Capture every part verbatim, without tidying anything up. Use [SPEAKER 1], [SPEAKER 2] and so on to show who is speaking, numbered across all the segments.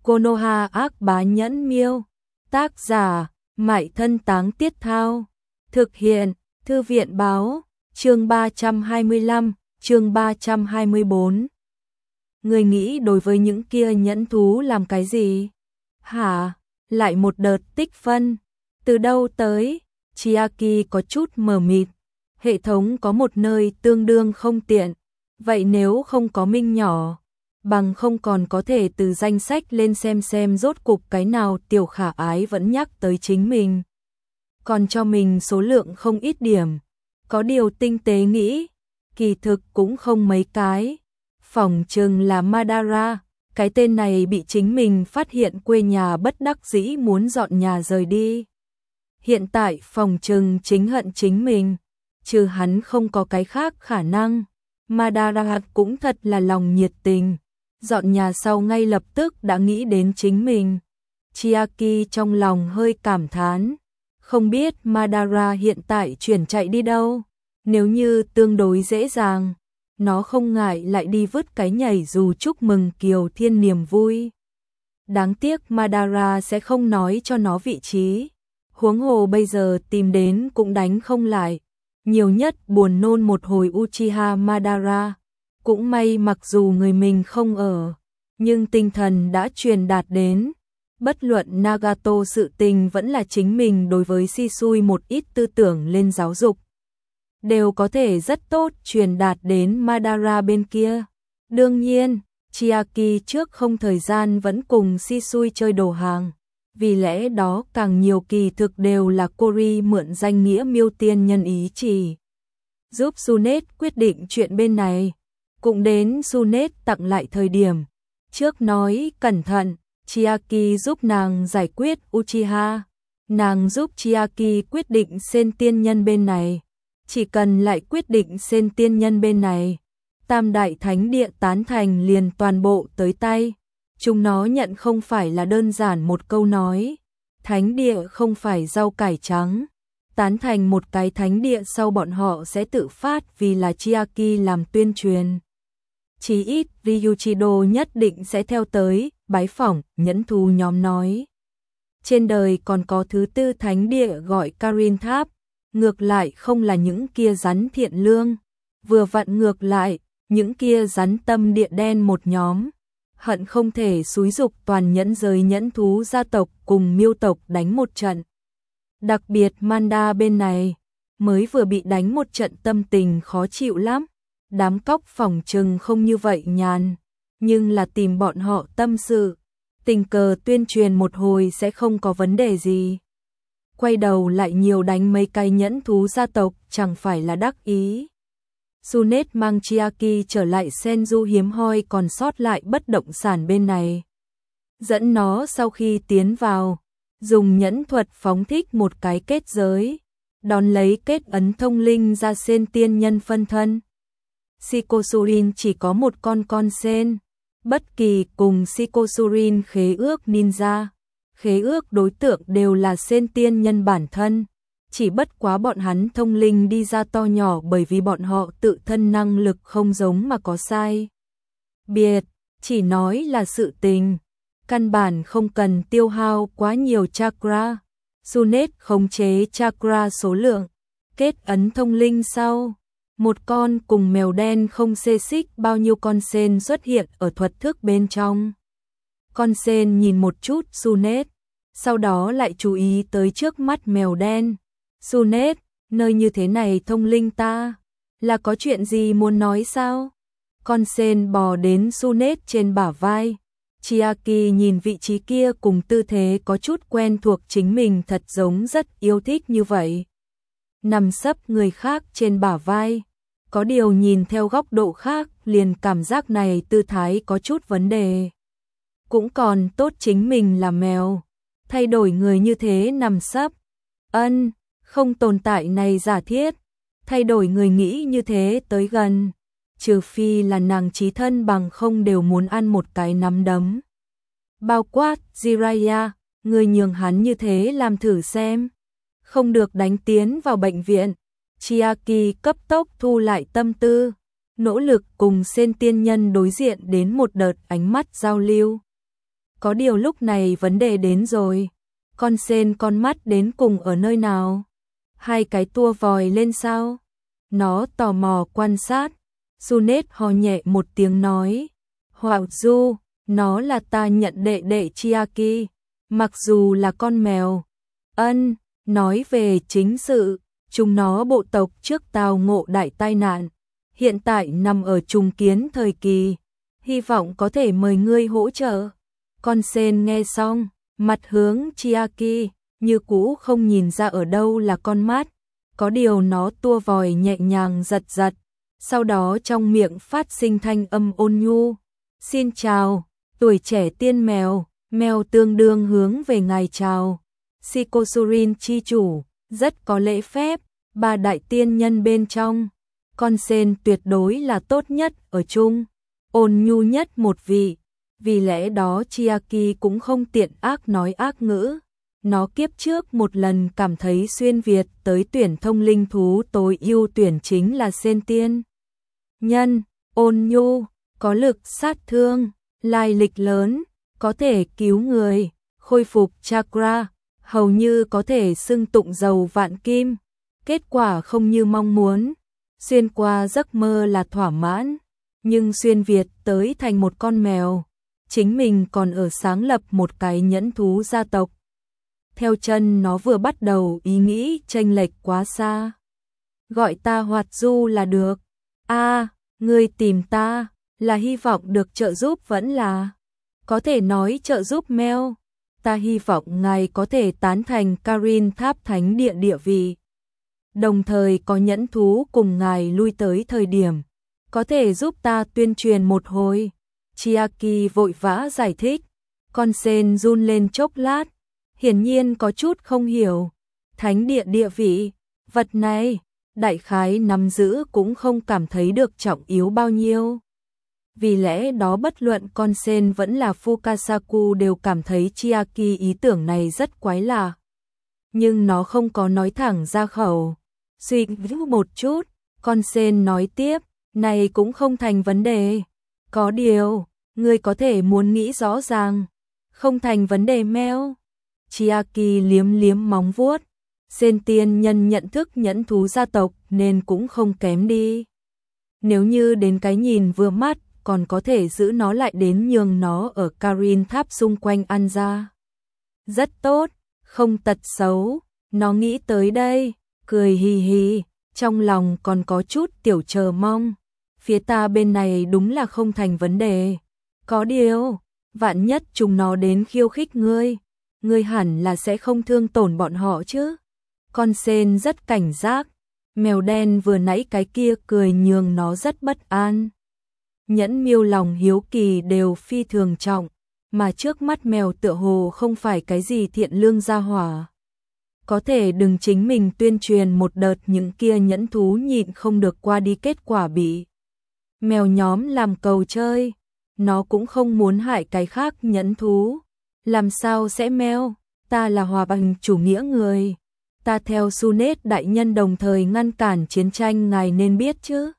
[SPEAKER 1] Konoha ác bá nhẫn miêu. Tác giả, Mại Thân Táng Tiết Thao. Thực hiện, Thư viện báo, chương ba trăm hai mươi lăm, chương ba trăm hai mươi bốn. Người nghĩ đối với những kia nhẫn thú làm cái gì? Hả? Lại một đợt tích phân. Từ đâu tới? Chiaki có chút mờ mịt. Hệ thống có một nơi tương đương không tiện. Vậy nếu không có minh nhỏ, bằng không còn có thể từ danh sách lên xem xem rốt cục cái nào tiểu khả ái vẫn nhắc tới chính mình. Còn cho mình số lượng không ít điểm. Có điều tinh tế nghĩ, kỳ thực cũng không mấy cái. Phỏng chừng là Madara, cái tên này bị chính mình phát hiện quê nhà bất đắc dĩ muốn dọn nhà rời đi. Hiện tại phỏng chừng chính hận chính mình, trừ hắn không có cái khác khả năng. Madara cũng thật là lòng nhiệt tình, dọn nhà sau ngay lập tức đã nghĩ đến chính mình. Chiaki trong lòng hơi cảm thán, không biết Madara hiện tại chuyển chạy đi đâu. Nếu như tương đối dễ dàng, nó không ngại lại đi vứt cái nhảy dù chúc mừng Kiều Thiên niềm vui. Đáng tiếc Madara sẽ không nói cho nó vị trí, huống hồ bây giờ tìm đến cũng đánh không lại. Nhiều nhất buồn nôn một hồi Uchiha Madara. Cũng may mặc dù người mình không ở, nhưng tinh thần đã truyền đạt đến. Bất luận Nagato sự tình vẫn là chính mình đối với Shisui một ít tư tưởng lên giáo dục, đều có thể rất tốt truyền đạt đến Madara bên kia. Đương nhiên, Chiaki trước không thời gian vẫn cùng Shisui chơi đồ hàng. Vì lẽ đó càng nhiều kỳ thực đều là Kori mượn danh nghĩa miêu tiên nhân ý chỉ giúp Sunet quyết định chuyện bên này. Cũng đến Sunet tặng lại thời điểm trước nói cẩn thận, Chiaki giúp nàng giải quyết Uchiha, nàng giúp Chiaki quyết định Sen tiên nhân bên này. Chỉ cần lại quyết định Sen tiên nhân bên này, Tam đại thánh địa tán thành liền toàn bộ tới tay. Chúng nó nhận không phải là đơn giản một câu nói, thánh địa không phải rau cải trắng, tán thành một cái thánh địa sau bọn họ sẽ tự phát vì là Chiaki làm tuyên truyền. Chí ít Ryuichido nhất định sẽ theo tới, bái phỏng, nhẫn thú nhóm nói. Trên đời còn có thứ tư thánh địa gọi Karin Tháp, ngược lại không là những kia rắn thiện lương, vừa vặn ngược lại, những kia rắn tâm địa đen một nhóm. Hận không thể xúi dục toàn nhẫn giới nhẫn thú gia tộc cùng miêu tộc đánh một trận. Đặc biệt Manda bên này, mới vừa bị đánh một trận tâm tình khó chịu lắm. Đám cóc phỏng chừng không như vậy nhàn, nhưng là tìm bọn họ tâm sự, tình cờ tuyên truyền một hồi sẽ không có vấn đề gì. Quay đầu lại nhiều đánh mấy cái nhẫn thú gia tộc chẳng phải là đắc ý. Sunet mang Chiaki trở lại Senju hiếm hoi còn sót lại bất động sản bên này. Dẫn nó sau khi tiến vào, dùng nhẫn thuật phóng thích một cái kết giới, đón lấy kết ấn thông linh ra Sen tiên nhân phân thân. Shikosurin chỉ có một con con sen, bất kỳ cùng Shikosurin khế ước ninja, khế ước đối tượng đều là Sen tiên nhân bản thân. Chỉ bất quá bọn hắn thông linh đi ra to nhỏ bởi vì bọn họ tự thân năng lực không giống mà có sai biệt, chỉ nói là sự tình, căn bản không cần tiêu hao quá nhiều chakra. Sunet khống chế chakra số lượng, kết ấn thông linh sau, một con cùng mèo đen không xê xích bao nhiêu con sen xuất hiện ở thuật thức bên trong. Con sen nhìn một chút Sunet, sau đó lại chú ý tới trước mắt mèo đen. Sunet, nơi như thế này thông linh ta, là có chuyện gì muốn nói sao? Con sen bò đến Sunet trên bả vai. Chiaki nhìn vị trí kia cùng tư thế có chút quen thuộc chính mình thật giống rất yêu thích như vậy. Nằm sấp người khác trên bả vai, có điều nhìn theo góc độ khác liền cảm giác này tư thái có chút vấn đề. Cũng còn tốt chính mình là mèo, thay đổi người như thế nằm sấp. Ân, không tồn tại này giả thiết, thay đổi người nghĩ như thế tới gần, trừ phi là nàng chí thân bằng không đều muốn ăn một cái nắm đấm. Bao quát, Jiraiya, người nhường hắn như thế làm thử xem, không được đánh tiến vào bệnh viện. Chiaki cấp tốc thu lại tâm tư, nỗ lực cùng Sen tiên nhân đối diện đến một đợt ánh mắt giao lưu. Có điều lúc này vấn đề đến rồi. Con sên con mắt đến cùng ở nơi nào? Hai cái tua vòi lên sao? Nó tò mò quan sát. Junet ho nhẹ một tiếng nói. Họa Du, nó là ta nhận đệ đệ Chiaki, mặc dù là con mèo. Ân, nói về chính sự, chúng nó bộ tộc trước tao ngộ đại tai nạn, hiện tại nằm ở trùng kiến thời kỳ, hy vọng có thể mời ngươi hỗ trợ. Con sên nghe xong, mặt hướng Chiaki, như cũ không nhìn ra ở đâu là con mắt, có điều nó tua vòi nhẹ nhàng giật giật, sau đó trong miệng phát sinh thanh âm ôn nhu. Xin chào, tuổi trẻ tiên mèo, mèo tương đương hướng về ngài chào. Sikosurin chi chủ, rất có lễ phép, ba đại tiên nhân bên trong. Con sên tuyệt đối là tốt nhất ở chung, ôn nhu nhất một vị, vì lẽ đó Chiaki cũng không tiện ác nói ác ngữ. Nó kiếp trước một lần cảm thấy xuyên Việt tới tuyển thông linh thú tối ưu tuyển chính là sên tiên nhân, ôn nhu, có lực sát thương, lai lịch lớn, có thể cứu người, khôi phục chakra, hầu như có thể xưng tụng giàu vạn kim. Kết quả không như mong muốn, xuyên qua giấc mơ là thỏa mãn, nhưng xuyên Việt tới thành một con mèo, chính mình còn ở sáng lập một cái nhẫn thú gia tộc. Theo chân nó vừa bắt đầu ý nghĩ chênh lệch quá xa. Gọi ta Hoạt Du là được. A, à, ngươi tìm ta là hy vọng được trợ giúp vẫn là có thể nói trợ giúp Mel. Ta hy vọng ngài có thể tán thành Karin Tháp Thánh Địa địa vị. Đồng thời có nhẫn thú cùng ngài lui tới thời điểm, có thể giúp ta tuyên truyền một hồi. Chiaki vội vã giải thích, con sên run lên chốc lát, hiển nhiên có chút không hiểu. Thánh địa địa vị, vật này, đại khái nắm giữ cũng không cảm thấy được trọng yếu bao nhiêu. Vì lẽ đó bất luận con sên vẫn là Fukasaku đều cảm thấy Chiaki ý tưởng này rất quái lạ. Nhưng nó không có nói thẳng ra khẩu. Suy nghĩ một chút, con sên nói tiếp, này cũng không thành vấn đề. Có điều, ngươi có thể muốn nghĩ rõ ràng. Không thành vấn đề Mel. Chiaki liếm liếm móng vuốt. Sên tiên nhân nhận thức nhẫn thú gia tộc nên cũng không kém đi. Nếu như đến cái nhìn vừa mắt, còn có thể giữ nó lại đến nhường nó ở Karin Tháp xung quanh ăn ra. Rất tốt, không tật xấu, nó nghĩ tới đây, cười hì hì, trong lòng còn có chút tiểu chờ mong. Phía ta bên này đúng là không thành vấn đề. Có điều, vạn nhất chúng nó đến khiêu khích ngươi, ngươi hẳn là sẽ không thương tổn bọn họ chứ. Con sên rất cảnh giác, mèo đen vừa nãy cái kia cười nhường nó rất bất an. Nhẫn miêu lòng hiếu kỳ đều phi thường trọng, mà trước mắt mèo tựa hồ không phải cái gì thiện lương gia hỏa. Có thể đừng chính mình tuyên truyền một đợt những kia nhẫn thú nhịn không được qua đi kết quả bị mèo nhóm làm cầu chơi, nó cũng không muốn hại cái khác nhẫn thú. Làm sao sẽ mèo, ta là hòa bình chủ nghĩa người. Ta theo Junet đại nhân đồng thời ngăn cản chiến tranh ngài nên biết chứ.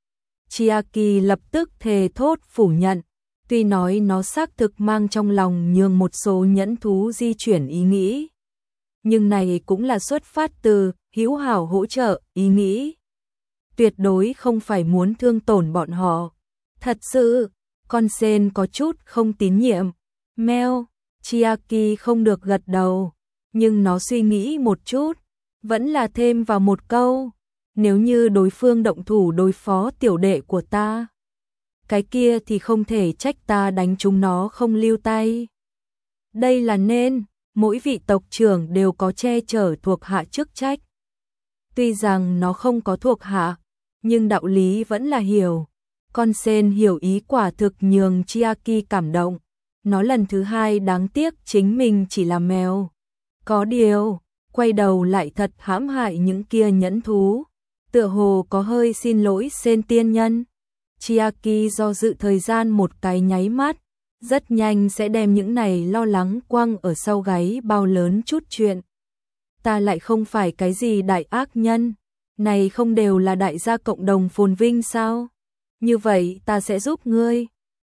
[SPEAKER 1] Chiaki lập tức thề thốt phủ nhận, tuy nói nó xác thực mang trong lòng nhường một số nhẫn thú di chuyển ý nghĩ. Nhưng này cũng là xuất phát từ hữu hảo hỗ trợ ý nghĩ. Tuyệt đối không phải muốn thương tổn bọn họ. Thật sự, con sên có chút không tín nhiệm. Mel, Chiaki không được gật đầu, nhưng nó suy nghĩ một chút, vẫn là thêm vào một câu. Nếu như đối phương động thủ đối phó tiểu đệ của ta, cái kia thì không thể trách ta đánh chúng nó không lưu tay. Đây là nên, mỗi vị tộc trưởng đều có che chở thuộc hạ chức trách. Tuy rằng nó không có thuộc hạ, nhưng đạo lý vẫn là hiểu. Con sên hiểu ý quả thực nhường Chiaki cảm động. Nó lần thứ hai đáng tiếc chính mình chỉ là mèo. Có điều, quay đầu lại thật hãm hại những kia nhẫn thú. Tựa hồ có hơi xin lỗi sên tiên nhân. Chiaki do dự thời gian một cái nháy mắt, rất nhanh sẽ đem những này lo lắng quăng ở sau gáy bao lớn chút chuyện. Ta lại không phải cái gì đại ác nhân, này không đều là đại gia cộng đồng phồn vinh sao? Như vậy ta sẽ giúp ngươi.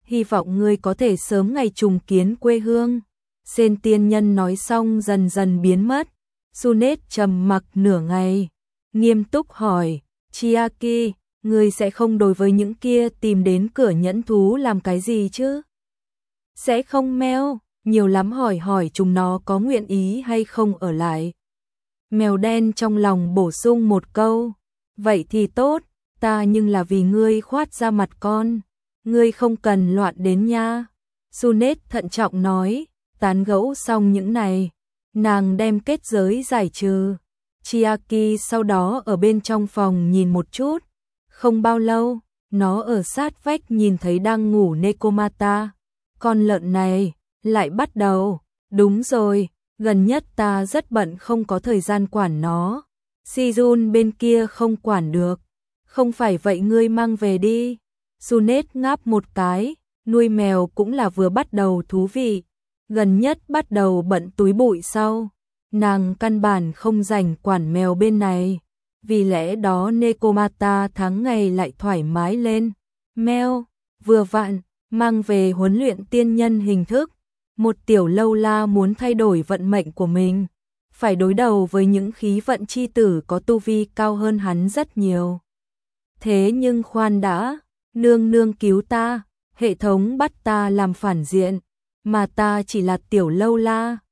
[SPEAKER 1] hy vọng ngươi có thể sớm ngày trùng kiến quê hương. Sen tiên nhân nói xong dần dần biến mất. Sunet trầm mặc nửa ngày, nghiêm túc hỏi, Chiaki, ngươi sẽ không đối với những kia tìm đến cửa nhẫn thú làm cái gì chứ? Sẽ không meo, nhiều lắm hỏi hỏi chúng nó có nguyện ý hay không ở lại. Mèo đen trong lòng bổ sung một câu, vậy thì tốt, ta nhưng là vì ngươi khoát ra mặt con, ngươi không cần loạn đến nha. Sunet thận trọng nói, tán gẫu xong những này, nàng đem kết giới giải trừ. Chiaki sau đó ở bên trong phòng nhìn một chút, không bao lâu, nó ở sát vách nhìn thấy đang ngủ Nekomata. Con lợn này lại bắt đầu, đúng rồi, gần nhất ta rất bận không có thời gian quản nó. Sijun bên kia không quản được, không phải vậy ngươi mang về đi. Sunet ngáp một cái, nuôi mèo cũng là vừa bắt đầu thú vị, gần nhất bắt đầu bận túi bụi sau, nàng căn bản không rảnh quản mèo bên này, vì lẽ đó Nekomata tháng ngày lại thoải mái lên. Mèo, vừa vặn, mang về huấn luyện tiên nhân hình thức, một tiểu lâu la muốn thay đổi vận mệnh của mình, phải đối đầu với những khí vận chi tử có tu vi cao hơn hắn rất nhiều. Thế nhưng khoan đã, nương nương cứu ta, hệ thống bắt ta làm phản diện, mà ta chỉ là tiểu lâu la,